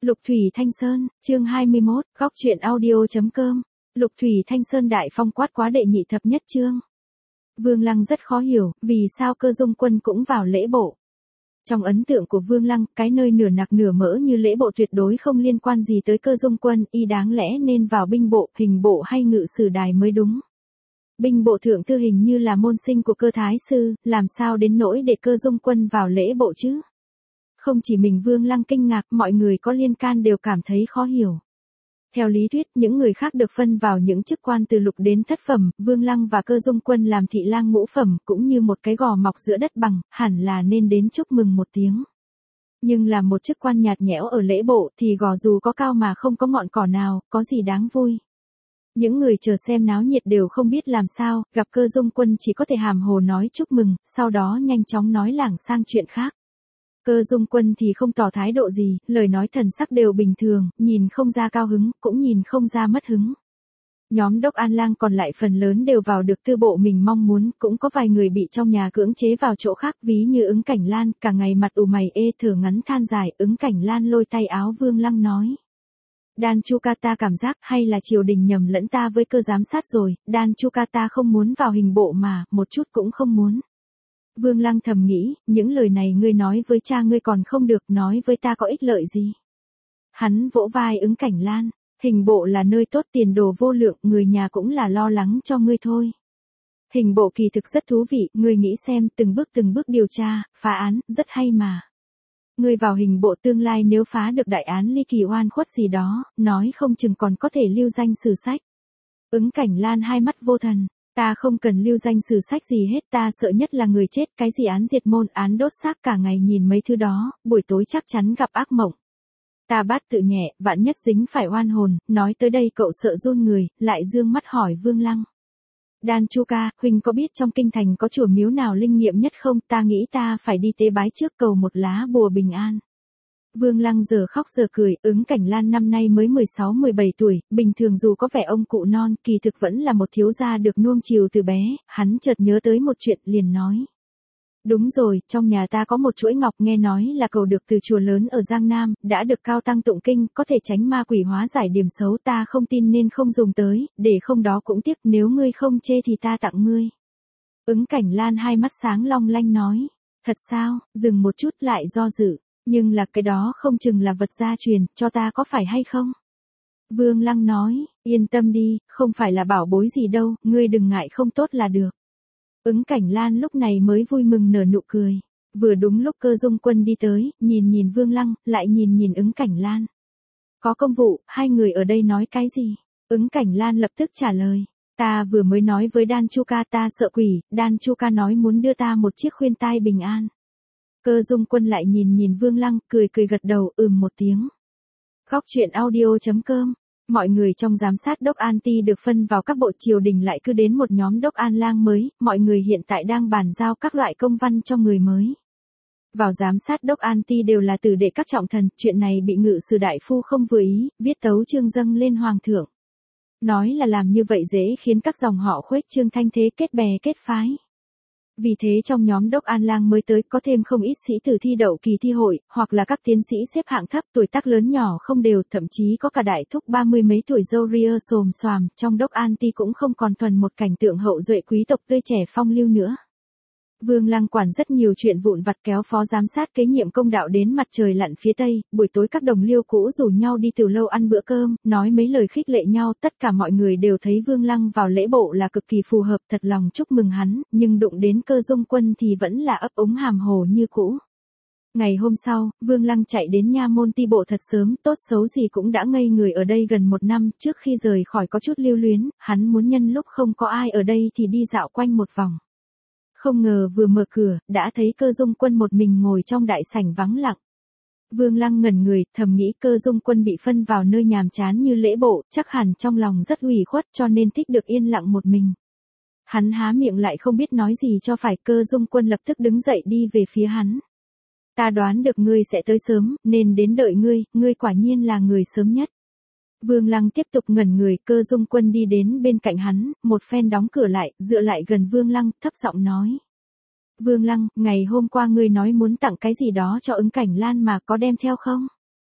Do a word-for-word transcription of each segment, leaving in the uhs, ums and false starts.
Lục Thủy Thanh Sơn, chương hai mươi mốt, góc truyện audio.com. Lục Thủy Thanh Sơn đại phong quát quá đệ nhị thập nhất chương. Vương Lăng rất khó hiểu, vì sao Cơ Dung Quân cũng vào lễ bộ. Trong ấn tượng của Vương Lăng, cái nơi nửa nạc nửa mỡ như lễ bộ tuyệt đối không liên quan gì tới Cơ Dung Quân, y đáng lẽ nên vào binh bộ, hình bộ hay ngự sử đài mới đúng. Binh bộ thượng thư hình như là môn sinh của Cơ Thái Sư, làm sao đến nỗi để Cơ Dung Quân vào lễ bộ chứ? Không chỉ mình Vương Lăng kinh ngạc, mọi người có liên can đều cảm thấy khó hiểu. Theo lý thuyết, những người khác được phân vào những chức quan từ lục đến thất phẩm, Vương Lăng và Cơ Dung Quân làm thị lang ngũ phẩm, cũng như một cái gò mọc giữa đất bằng, hẳn là nên đến chúc mừng một tiếng. Nhưng là một chức quan nhạt nhẽo ở lễ bộ thì gò dù có cao mà không có ngọn cỏ nào, có gì đáng vui. Những người chờ xem náo nhiệt đều không biết làm sao, gặp Cơ Dung Quân chỉ có thể hàm hồ nói chúc mừng, sau đó nhanh chóng nói lảng sang chuyện khác. Cơ Dung Quân thì không tỏ thái độ gì, lời nói thần sắc đều bình thường, nhìn không ra cao hứng, cũng nhìn không ra mất hứng. Nhóm Đốc An Lang còn lại phần lớn đều vào được tư bộ mình mong muốn, cũng có vài người bị trong nhà cưỡng chế vào chỗ khác, ví như Ứng Cảnh Lan, cả ngày mặt ủ mày ê thở ngắn than dài. Ứng Cảnh Lan lôi tay áo Vương Lăng nói: Đan Chu Ca ta cảm giác hay là triều đình nhầm lẫn ta với Cơ giám sát rồi, Đan Chu Ca ta không muốn vào hình bộ mà, một chút cũng không muốn. Vương Lăng thầm nghĩ, những lời này ngươi nói với cha ngươi còn không được, nói với ta có ích lợi gì. Hắn vỗ vai Ứng Cảnh Lan, hình bộ là nơi tốt, tiền đồ vô lượng, người nhà cũng là lo lắng cho ngươi thôi. Hình bộ kỳ thực rất thú vị, ngươi nghĩ xem, từng bước từng bước điều tra, phá án, rất hay mà. Ngươi vào hình bộ tương lai nếu phá được đại án ly kỳ oan khuất gì đó, nói không chừng còn có thể lưu danh sử sách. Ứng Cảnh Lan hai mắt vô thần. Ta không cần lưu danh sử sách gì hết, ta sợ nhất là người chết, cái gì án diệt môn, án đốt xác, cả ngày nhìn mấy thứ đó, buổi tối chắc chắn gặp ác mộng. Ta bát tự nhẹ, vạn nhất dính phải oan hồn, nói tới đây cậu sợ run người, lại dương mắt hỏi Vương Lăng. Đan Chu Ca, huynh có biết trong kinh thành có chùa miếu nào linh nghiệm nhất không, ta nghĩ ta phải đi tế bái trước cầu một lá bùa bình an. Vương Lăng giờ khóc giờ cười, Ứng Cảnh Lan năm nay mới mười sáu mười bảy tuổi, bình thường dù có vẻ ông cụ non, kỳ thực vẫn là một thiếu gia được nuông chiều từ bé, hắn chợt nhớ tới một chuyện liền nói. Đúng rồi, trong nhà ta có một chuỗi ngọc, nghe nói là cầu được từ chùa lớn ở Giang Nam, đã được cao tăng tụng kinh, có thể tránh ma quỷ hóa giải điểm xấu, ta không tin nên không dùng tới, để không đó cũng tiếc, nếu ngươi không chê thì ta tặng ngươi. Ứng Cảnh Lan hai mắt sáng long lanh nói, thật sao, dừng một chút lại do dự. Nhưng là cái đó không chừng là vật gia truyền, cho ta có phải hay không? Vương Lăng nói, yên tâm đi, không phải là bảo bối gì đâu, ngươi đừng ngại không tốt là được. Ứng Cảnh Lan lúc này mới vui mừng nở nụ cười. Vừa đúng lúc Cơ Dung Quân đi tới, nhìn nhìn Vương Lăng, lại nhìn nhìn Ứng Cảnh Lan. Có công vụ, hai người ở đây nói cái gì? Ứng Cảnh Lan lập tức trả lời. Ta vừa mới nói với Đan Chu Ca ta sợ quỷ, Đan Chu Ca nói muốn đưa ta một chiếc khuyên tai bình an. Cơ Dung Quân lại nhìn nhìn Vương Lăng, cười cười gật đầu, ừm một tiếng. Góc truyện audio.com. Mọi người trong giám sát Đốc An Ti được phân vào các bộ, triều đình lại cứ đến một nhóm Đốc An Lang mới, mọi người hiện tại đang bàn giao các loại công văn cho người mới. Vào giám sát Đốc An Ti đều là tử đệ các trọng thần, chuyện này bị ngự sử đại phu không vừa ý, viết tấu chương dâng lên hoàng thượng. Nói là làm như vậy dễ khiến các dòng họ khuếch trương thanh thế, kết bè kết phái. Vì thế trong nhóm Đốc An Lang mới tới có thêm không ít sĩ tử thi đậu kỳ thi hội, hoặc là các tiến sĩ xếp hạng thấp, tuổi tác lớn nhỏ không đều, thậm chí có cả đại thúc ba mươi mấy tuổi râu ria xồm xoàm, trong Đốc An Ti cũng không còn thuần một cảnh tượng hậu duệ quý tộc tươi trẻ phong lưu nữa. Vương Lăng quản rất nhiều chuyện vụn vặt, kéo phó giám sát kế nhiệm công đạo đến mặt trời lặn phía tây, buổi tối các đồng liêu cũ rủ nhau đi từ lâu ăn bữa cơm, nói mấy lời khích lệ nhau, tất cả mọi người đều thấy Vương Lăng vào lễ bộ là cực kỳ phù hợp, thật lòng chúc mừng hắn, nhưng đụng đến Cơ Dung Quân thì vẫn là ấp úng hàm hồ như cũ. Ngày hôm sau, Vương Lăng chạy đến nha môn ti bộ thật sớm, tốt xấu gì cũng đã ngây người ở đây gần một năm, trước khi rời khỏi có chút lưu luyến, hắn muốn nhân lúc không có ai ở đây thì đi dạo quanh một vòng. Không ngờ vừa mở cửa, đã thấy Cơ Dung Quân một mình ngồi trong đại sảnh vắng lặng. Vương Lăng ngẩn người, thầm nghĩ Cơ Dung Quân bị phân vào nơi nhàm chán như lễ bộ, chắc hẳn trong lòng rất ủy khuất cho nên thích được yên lặng một mình. Hắn há miệng lại không biết nói gì cho phải, Cơ Dung Quân lập tức đứng dậy đi về phía hắn. Ta đoán được ngươi sẽ tới sớm, nên đến đợi ngươi, ngươi quả nhiên là người sớm nhất. Vương Lăng tiếp tục ngẩn người, Cơ Dung Quân đi đến bên cạnh hắn, một phen đóng cửa lại, dựa lại gần Vương Lăng, thấp giọng nói. Vương Lăng, ngày hôm qua ngươi nói muốn tặng cái gì đó cho Ứng Cảnh Lan mà có đem theo không?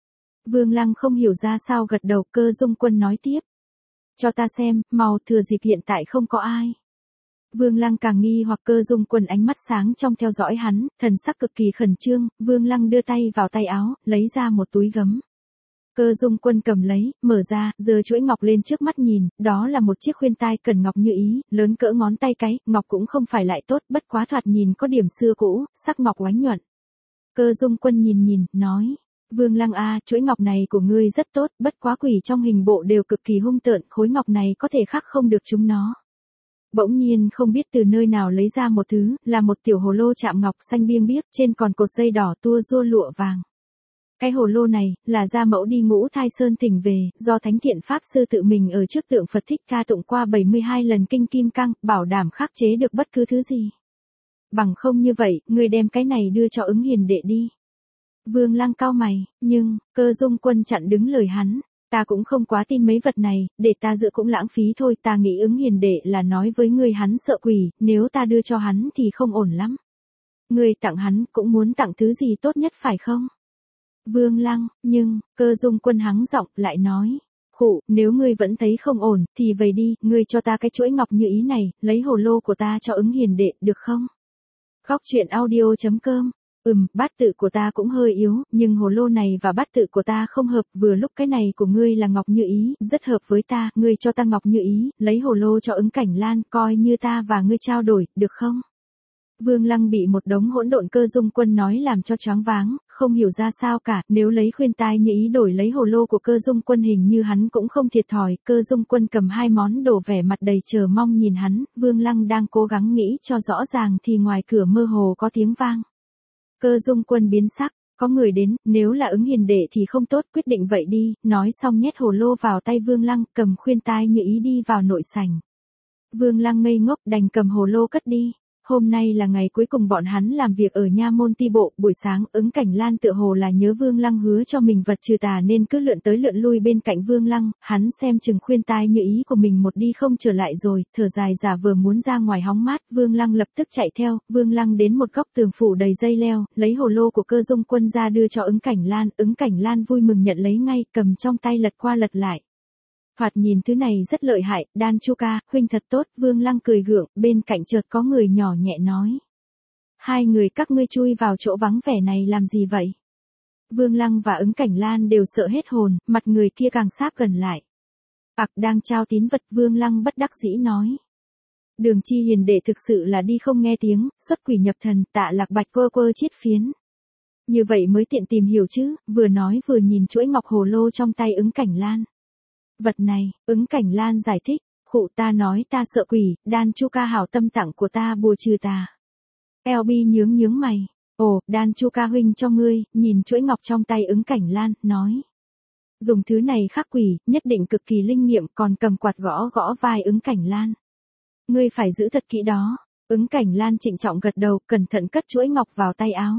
Vương Lăng không hiểu ra sao gật đầu. Cơ Dung Quân nói tiếp. Cho ta xem, mau, thừa dịp hiện tại không có ai. Vương Lăng càng nghi hoặc. Cơ Dung Quân ánh mắt sáng trong theo dõi hắn, thần sắc cực kỳ khẩn trương. Vương Lăng đưa tay vào tay áo, lấy ra một túi gấm. Cơ Dung Quân cầm lấy, mở ra, giơ chuỗi ngọc lên trước mắt nhìn, đó là một chiếc khuyên tai cần ngọc như ý, lớn cỡ ngón tay cái, ngọc cũng không phải lại tốt, bất quá thoạt nhìn có điểm xưa cũ, sắc ngọc oánh nhuận. Cơ Dung Quân nhìn nhìn, nói, Vương Lăng a, chuỗi ngọc này của ngươi rất tốt, bất quá quỷ trong hình bộ đều cực kỳ hung tợn, khối ngọc này có thể khắc không được chúng nó. Bỗng nhiên không biết từ nơi nào lấy ra một thứ, là một tiểu hồ lô chạm ngọc xanh biêng biếc, trên còn cột dây đỏ tua rua lụa vàng. Cái hồ lô này, là gia mẫu đi Ngũ Thai Sơn tỉnh về, do Thánh Thiện Pháp Sư tự mình ở trước tượng Phật Thích Ca tụng qua bảy mươi hai lần kinh kim cang, bảo đảm khắc chế được bất cứ thứ gì. Bằng không như vậy, ngươi đem cái này đưa cho Ứng Hiền đệ đi. Vương Lăng cau mày, nhưng, Cơ Dung Quân chặn đứng lời hắn. Ta cũng không quá tin mấy vật này, để ta giữ cũng lãng phí thôi, ta nghĩ Ứng Hiền đệ là nói với ngươi hắn sợ quỷ, nếu ta đưa cho hắn thì không ổn lắm. Ngươi tặng hắn cũng muốn tặng thứ gì tốt nhất phải không? Vương Lăng, nhưng, Cơ Dung Quân hắng giọng, lại nói, khụ, nếu ngươi vẫn thấy không ổn, thì về đi, ngươi cho ta cái chuỗi ngọc như ý này, lấy hồ lô của ta cho Ứng Hiền đệ, được không? Góc truyện audio chấm com. Ừm, bát tự của ta cũng hơi yếu, nhưng hồ lô này và bát tự của ta không hợp, vừa lúc cái này của ngươi là ngọc như ý, rất hợp với ta, ngươi cho ta ngọc như ý, lấy hồ lô cho Ứng Cảnh Lan, coi như ta và ngươi trao đổi, được không? Vương Lăng bị một đống hỗn độn Cơ Dung Quân nói làm cho choáng váng, không hiểu ra sao cả, nếu lấy khuyên tai như ý đổi lấy hồ lô của Cơ Dung Quân hình như hắn cũng không thiệt thòi. Cơ Dung Quân cầm hai món đồ vẻ mặt đầy chờ mong nhìn hắn, Vương Lăng đang cố gắng nghĩ cho rõ ràng thì ngoài cửa mơ hồ có tiếng vang. Cơ Dung Quân biến sắc, có người đến, nếu là Ứng Hiền đệ thì không tốt, quyết định vậy đi, nói xong nhét hồ lô vào tay Vương Lăng, cầm khuyên tai như ý đi vào nội sảnh. Vương Lăng ngây ngốc đành cầm hồ lô cất đi. Hôm nay là ngày cuối cùng bọn hắn làm việc ở nha môn ti bộ, buổi sáng Ứng Cảnh Lan tựa hồ là nhớ Vương Lăng hứa cho mình vật trừ tà nên cứ lượn tới lượn lui bên cạnh Vương Lăng, hắn xem chừng khuyên tai như ý của mình một đi không trở lại rồi, thở dài giả vờ muốn ra ngoài hóng mát, Vương Lăng lập tức chạy theo, Vương Lăng đến một góc tường phủ đầy dây leo, lấy hồ lô của Cơ Dung Quân ra đưa cho Ứng Cảnh Lan, Ứng Cảnh Lan vui mừng nhận lấy ngay, cầm trong tay lật qua lật lại. Thoạt nhìn thứ này rất lợi hại, Đan Chu ca, huynh thật tốt, Vương Lăng cười gượng, bên cạnh chợt có người nhỏ nhẹ nói. Hai người các ngươi chui vào chỗ vắng vẻ này làm gì vậy? Vương Lăng và Ứng Cảnh Lan đều sợ hết hồn, mặt người kia càng sáp gần lại. Ặc đang trao tín vật, Vương Lăng bất đắc dĩ nói. Đường Chi Hiền đệ thực sự là đi không nghe tiếng, xuất quỷ nhập thần, Tạ Lạc Bạch quơ quơ chiết phiến. Như vậy mới tiện tìm hiểu chứ, vừa nói vừa nhìn chuỗi ngọc hồ lô trong tay Ứng Cảnh Lan. Vật này, Ứng Cảnh Lan giải thích, khụ ta nói ta sợ quỷ, Đan Chu ca hảo tâm tặng của ta bùa trừ tà. eo bê nhướng nhướng mày, ồ, Đan Chu ca huynh cho ngươi, nhìn chuỗi ngọc trong tay Ứng Cảnh Lan, nói. Dùng thứ này khắc quỷ, nhất định cực kỳ linh nghiệm, còn cầm quạt gõ gõ vai Ứng Cảnh Lan. Ngươi phải giữ thật kỹ đó, Ứng Cảnh Lan trịnh trọng gật đầu, cẩn thận cất chuỗi ngọc vào tay áo.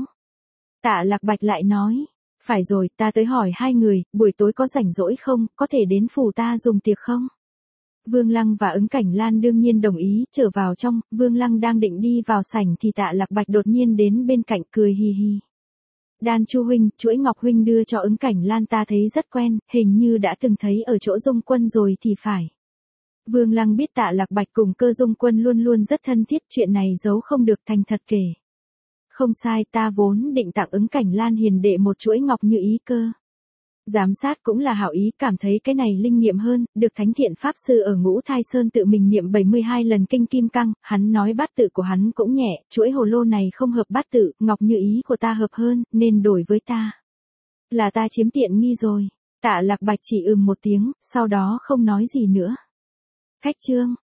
Tạ Lạc Bạch lại nói. Phải rồi, ta tới hỏi hai người, buổi tối có rảnh rỗi không, có thể đến phủ ta dùng tiệc không? Vương Lăng và Ứng Cảnh Lan đương nhiên đồng ý, trở vào trong, Vương Lăng đang định đi vào sảnh thì Tạ Lạc Bạch đột nhiên đến bên cạnh cười hì hì. Đan Chu huynh, chuỗi ngọc huynh đưa cho Ứng Cảnh Lan ta thấy rất quen, hình như đã từng thấy ở chỗ Dung Quân rồi thì phải. Vương Lăng biết Tạ Lạc Bạch cùng Cơ Dung Quân luôn luôn rất thân thiết, chuyện này giấu không được, thành thật kể. Không sai, ta vốn định tặng Ứng Cảnh Lan hiền đệ một chuỗi ngọc như ý cơ. Giám sát cũng là hảo ý, cảm thấy cái này linh nghiệm hơn, được Thánh Thiện Pháp Sư ở Ngũ Thai Sơn tự mình niệm bảy mươi hai lần kinh kim cang, hắn nói bát tự của hắn cũng nhẹ, chuỗi hồ lô này không hợp bát tự, ngọc như ý của ta hợp hơn, nên đổi với ta. Là ta chiếm tiện nghi rồi. Tạ Lạc Bạch chỉ ừm một tiếng, sau đó không nói gì nữa. Khách trương.